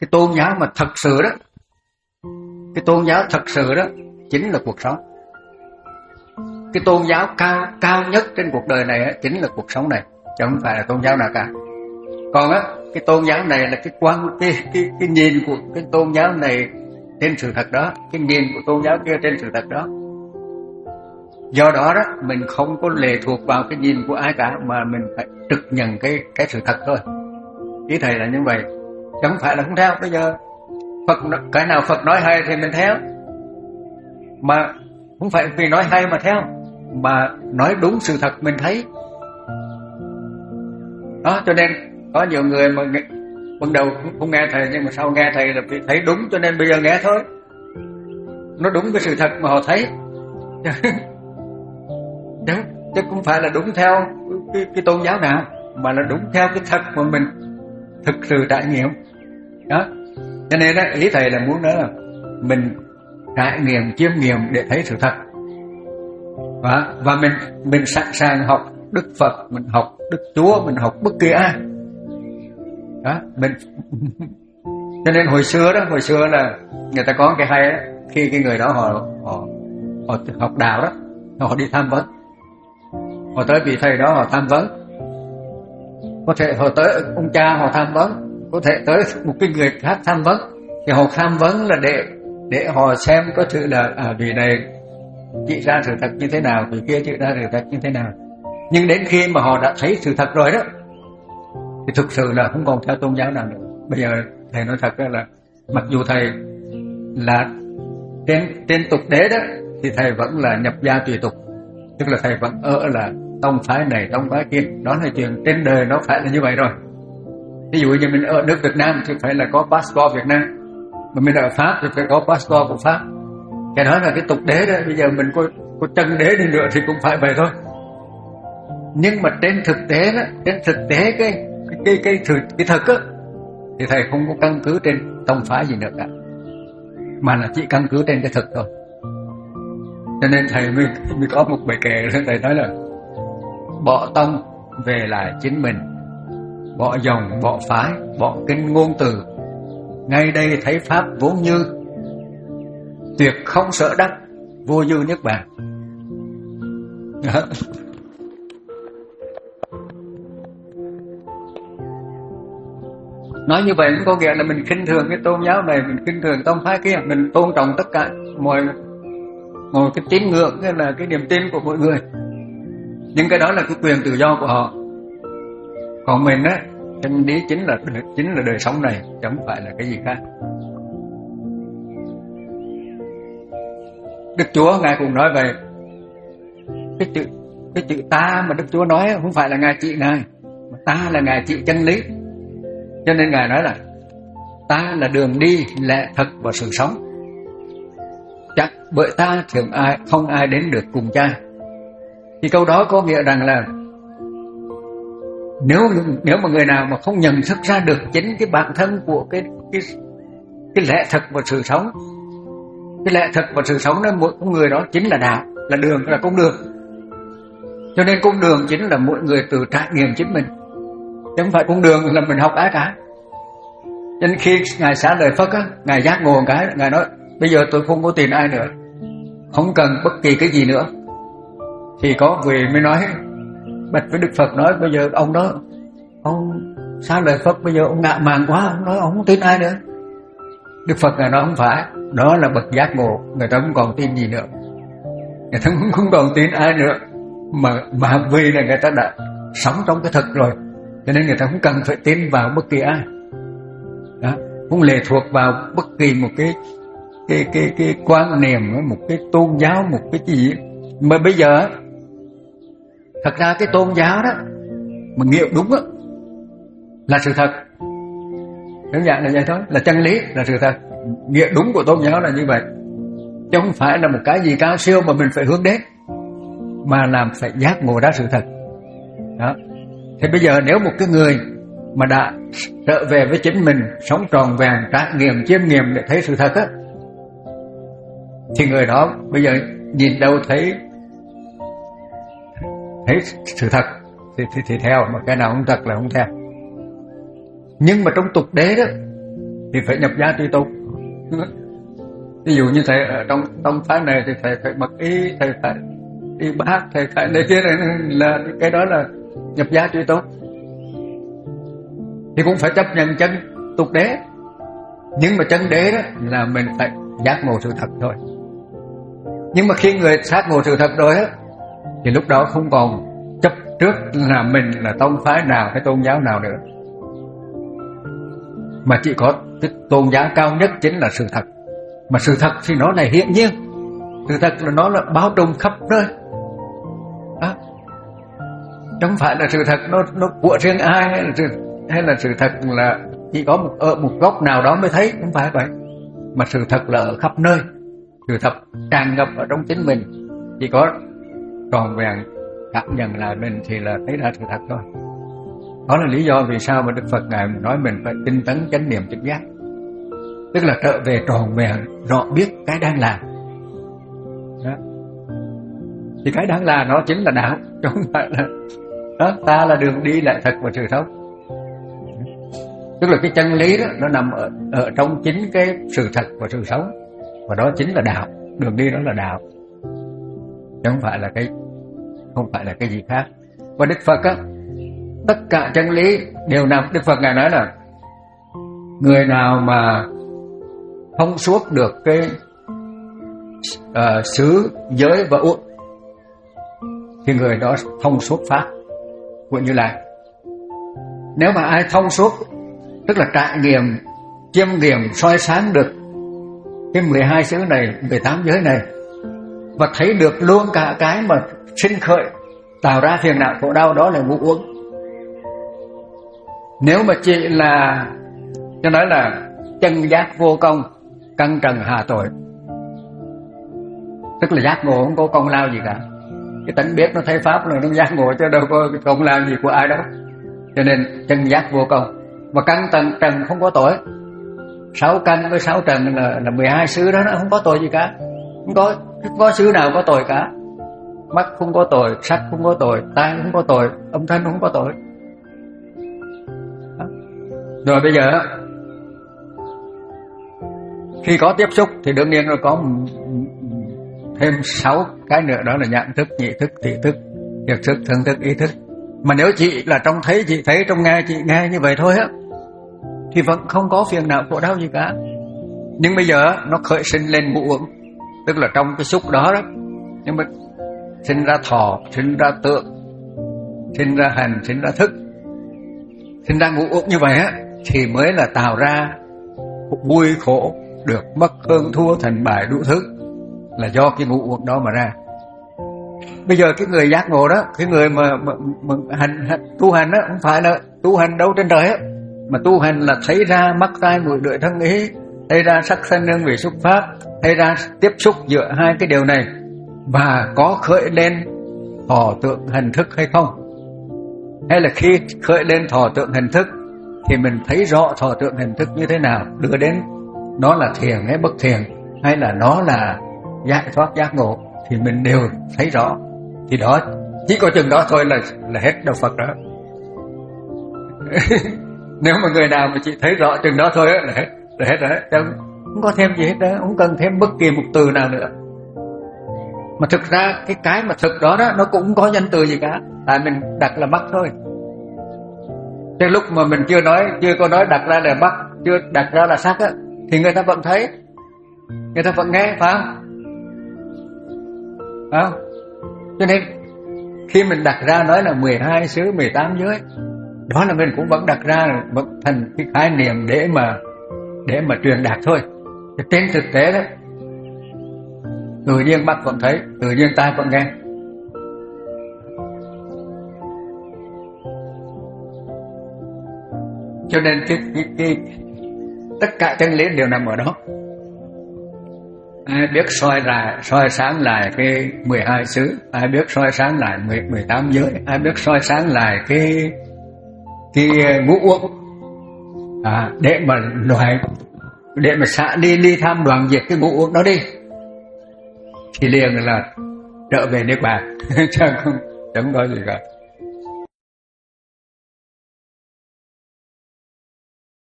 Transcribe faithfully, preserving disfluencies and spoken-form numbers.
Cái tôn giáo mà thật sự đó, cái tôn giáo thật sự đó chính là cuộc sống. Cái tôn giáo cao cao nhất trên cuộc đời này á, chính là cuộc sống này, chứ không phải là tôn giáo nào cả. Còn á, cái tôn giáo này là cái quan cái cái cái nhìn của cái tôn giáo này trên sự thật đó, cái nhìn của tôn giáo kia trên sự thật đó. Do đó đó, mình không có lệ thuộc vào cái nhìn của ai cả, mà mình phải trực nhận cái cái sự thật thôi. Ý thầy là như vậy, chẳng phải là không theo. Bây giờ Phật cái nào Phật nói hay thì mình theo, mà không phải vì nói hay mà theo, mà nói đúng sự thật mình thấy. Đó, cho nên có nhiều người mà nghe, ban đầu không nghe thầy, nhưng mà sau nghe thầy là thấy đúng, cho nên bây giờ nghe thôi. Nó đúng cái sự thật mà họ thấy. Đúng, chứ không phải là đúng theo cái, cái tôn giáo nào, mà là đúng theo cái thật mà mình thực sự trải nghiệm. Đó, cho nên đó, ý thầy là muốn nói là mình trải nghiệm, chiêm nghiệm để thấy sự thật. Và, và mình mình sẵn sàng học Đức Phật, mình học Đức Chúa, mình học bất kỳ ai. Đó, mình cho nên hồi xưa đó, hồi xưa là người ta có cái hay đó, khi cái người đó họ họ họ học đạo đó, họ đi tham vấn, họ tới vị thầy đó họ tham vấn, có thể họ tới ông cha họ tham vấn, có thể tới một cái người khác tham vấn, thì họ tham vấn là để để họ xem có sự là à, vị này chỉ ra sự thật như thế nào, vị kia chỉ ra sự thật như thế nào. Nhưng đến khi mà họ đã thấy sự thật rồi đó, thì thực sự là không còn theo tôn giáo nào nữa. Bây giờ thầy nói thật là mặc dù thầy là trên trên tục đế đó, thì thầy vẫn là nhập gia tùy tục, tức là thầy vẫn ở là tông phái này tông phái kia. Đó là chuyện trên đời nó phải là như vậy rồi. Ví dụ như mình ở nước Việt Nam thì phải là có passport Việt Nam, mà mình ở Pháp thì phải có passport của Pháp. Cái đó là cái tục đế đó. Bây giờ mình có, có chân đế đi nữa thì cũng phải vậy thôi. Nhưng mà trên thực tế đó, trên thực tế cái cái cái cái, cái, cái thực á, thì thầy không có căn cứ trên tông phái gì nữa cả, mà là chỉ căn cứ trên cái thực thôi. Cho nên thầy mới, mới có một bài kệ, thầy nói là bỏ tông về lại chính mình, bỏ dòng bỏ phái, bỏ kinh ngôn từ, ngay đây thấy pháp vốn như, tuyệt không sợ đắc, vô dư nhất bản. Nói như vậy cũng có nghĩa là mình khinh thường cái tôn giáo này, mình khinh thường tông phái kia, mình tôn trọng tất cả mọi mọi cái tín ngưỡng, cái là cái niềm tin của mọi người. Nhưng cái đó là cái quyền tự do của họ. Còn mình á, chân lý chính là chính là đời sống này, chứ không phải là cái gì khác. Đức Chúa ngài cũng nói về cái chữ cái chữ ta mà Đức Chúa nói không phải là ngài trị ngài, mà ta là ngài trị chân lý. Cho nên ngài nói là ta là đường đi, lẽ thật và sự sống. Chắc bởi ta thường ai không ai đến được cùng cha. Thì câu đó có nghĩa rằng là nếu nếu mà người nào mà không nhận thức ra được chính cái bản thân của cái cái cái lẽ thật và sự sống, cái lẽ thật và sự sống đó, mỗi con người đó chính là đạo, là đường, là con đường. Cho nên con đường chính là mỗi người tự trải nghiệm chính mình, chứ không phải con đường là mình học ai cả. Cho nên khi ngài xá lời Phật á, ngài giác ngộ cái, ngài nói bây giờ tôi không có tin ai nữa, không cần bất kỳ cái gì nữa. Thì có vị mới nói bạch với Đức Phật, nói bây giờ ông đó, ông xá lời Phật bây giờ ông ngạ mạn quá, ông nói ông không tin ai nữa. Đức Phật ngài nói không phải, đó là bậc giác ngộ, người ta không còn tin gì nữa, người ta cũng không còn tin ai nữa, mà mà vì là người ta đã sống trong cái thực rồi, cho nên người ta không cần phải tin vào bất kỳ ai. Đó, không lệ thuộc vào bất kỳ một cái cái cái cái quan niệm, một cái tôn giáo, một cái gì. Mà bây giờ thật ra cái tôn giáo đó mà nghiệm đúng á là sự thật, đơn giản là vậy thôi, là chân lý, là sự thật. Nghĩa đúng của tôn giáo là như vậy, chứ không phải là một cái gì cao siêu mà mình phải hướng đến, mà làm phải giác ngộ ra sự thật. Đó. Thì bây giờ nếu một cái người mà đã trở về với chính mình, sống tròn vẹn, trải nghiệm, chiêm nghiệm để thấy sự thật á, thì người đó bây giờ nhìn đâu thấy thấy sự thật thì, thì, thì theo, mà cái nào không thật là không theo. Nhưng mà trong tục đế đó thì phải nhập gia tùy tục. Ví dụ như thầy ở trong tông phái này thì thầy phải mặc y, thầy phải đi bác, thầy phải này kia này, là cái đó là nhập gia tùy tục. Thì cũng phải chấp nhận chân tục đế. Nhưng mà chân đế đó là mình phải giác ngộ sự thật thôi. Nhưng mà khi người giác ngộ sự thật rồi á, thì lúc đó không còn chấp trước là mình là tông phái nào hay tôn giáo nào nữa, mà chỉ có tôn giáo cao nhất chính là sự thật. Mà sự thật thì nó là hiển nhiên, sự thật là nó là bao trùm khắp nơi đó. Không phải là sự thật nó nó của riêng ai, hay là sự, hay là sự thật là chỉ có một ở một góc nào đó mới thấy, không phải vậy. Mà sự thật là ở khắp nơi, sự thật tràn ngập ở trong chính mình. Chỉ có tròn vẹn cảm nhận lại mình thì là thấy ra sự thật thôi. Đó là lý do vì sao mà Đức Phật Ngài nói mình phải tinh tấn chánh niệm trực giác, tức là trở về tròn vẹn rõ biết cái đang làm đó. Thì cái đang làm nó chính là đạo, chứ không phải là đó, ta là đường đi lại thật và sự sống. Tức là cái chân lý đó nó nằm ở, ở trong chính cái sự thật và sự sống, và đó chính là đạo. Đường đi đó là đạo, chứ không phải là cái không phải là cái gì khác. Và Đức Phật á, tất cả chân lý đều nằm. Đức Phật Ngài nói là người nào mà thông suốt được cái uh, xứ, giới và uất thì người đó thông suốt pháp của Như Lai. Nếu mà ai thông suốt, tức là trải nghiệm, chiêm nghiệm, soi sáng được cái mười hai xứ này, mười tám giới này, và thấy được luôn cả cái mà sinh khởi tạo ra phiền não khổ đau, đó là ngũ uẩn. Nếu mà chỉ là cho nói là chân giác vô công, căn trần hà tội, tức là giác ngộ không có công lao gì cả. Cái tánh biết nó thấy pháp là nó giác ngộ, chứ đâu có công lao gì của ai đâu. Cho nên chân giác vô công. Và căn trần trần không có tội. Sáu căn với sáu trần là, là mười hai xứ đó, nó không có tội gì cả. Không có, không có xứ nào có tội cả. Mắt không có tội, sắc không có tội, tai không có tội, âm thanh không có tội. Đó. Rồi bây giờ khi có tiếp xúc thì đương nhiên nó có thêm sáu cái nữa, đó là nhãn thức, nhị thức, tỷ thức, thiệt thức, thân thức, ý thức. Mà nếu chị là trong thấy, chị thấy, trong nghe chị nghe như vậy thôi á, thì vẫn không có phiền não khổ đau gì cả. Nhưng bây giờ nó khởi sinh lên ngũ uẩn, tức là trong cái xúc đó đó, nhưng mà sinh ra thọ, sinh ra tượng, sinh ra hành, sinh ra thức, sinh ra ngũ uẩn như vậy á, thì mới là tạo ra vui khổ, được mất hơn thua thành bại đủ thứ, là do cái ngũ uẩn đó mà ra. Bây giờ cái người giác ngộ đó, cái người mà, mà, mà hành, hành tu hành đó, không phải là tu hành đâu trên trời á, mà tu hành là thấy ra mắt tai mũi lưỡi thân ý, thấy ra sắc thân hương vị xúc pháp, thấy ra tiếp xúc giữa hai cái điều này, và có khởi lên thọ tượng hành thức hay không. Hay là khi khởi lên thọ tượng hành thức thì mình thấy rõ thọ tượng hành thức như thế nào, đưa đến nó là thiền hay bất thiền, hay là nó là giải thoát giác ngộ, thì mình đều thấy rõ. Thì đó, chỉ có chừng đó thôi là là hết đạo Phật đó. Nếu mà người nào mà chỉ thấy rõ chừng đó thôi là hết, là hết rồi, không, không có thêm gì hết đó, không cần thêm bất kỳ một từ nào nữa. Mà thực ra cái cái mà thực đó đó, nó cũng không có danh từ gì cả, tại mình đặt là mắt thôi. Cái lúc mà mình chưa nói, chưa có nói đặt ra là mắt, chưa đặt ra là sắc á, thì người ta vẫn thấy, người ta vẫn nghe, phải không? Phải không? Cho nên khi mình đặt ra nói là mười hai xứ, mười tám giới, đó là mình cũng vẫn đặt ra vẫn thành cái khái niệm để mà để mà truyền đạt thôi. Cái trên thực tế đó, tự nhiên mắt vẫn thấy, tự nhiên tai vẫn nghe. Cho nên cái, cái, cái, tất cả chân lý đều nằm ở đó. Ai biết soi lại, soi sáng lại cái mười hai xứ, ai biết soi sáng lại mười tám giới, ai biết soi sáng lại cái cái ngũ uẩn, à, để mà loại, để mà xả đi ly tham đoạn diệt cái ngũ uẩn đó đi, thì liền là trở về niết bàn. Chẳng không chẳng có gì cả.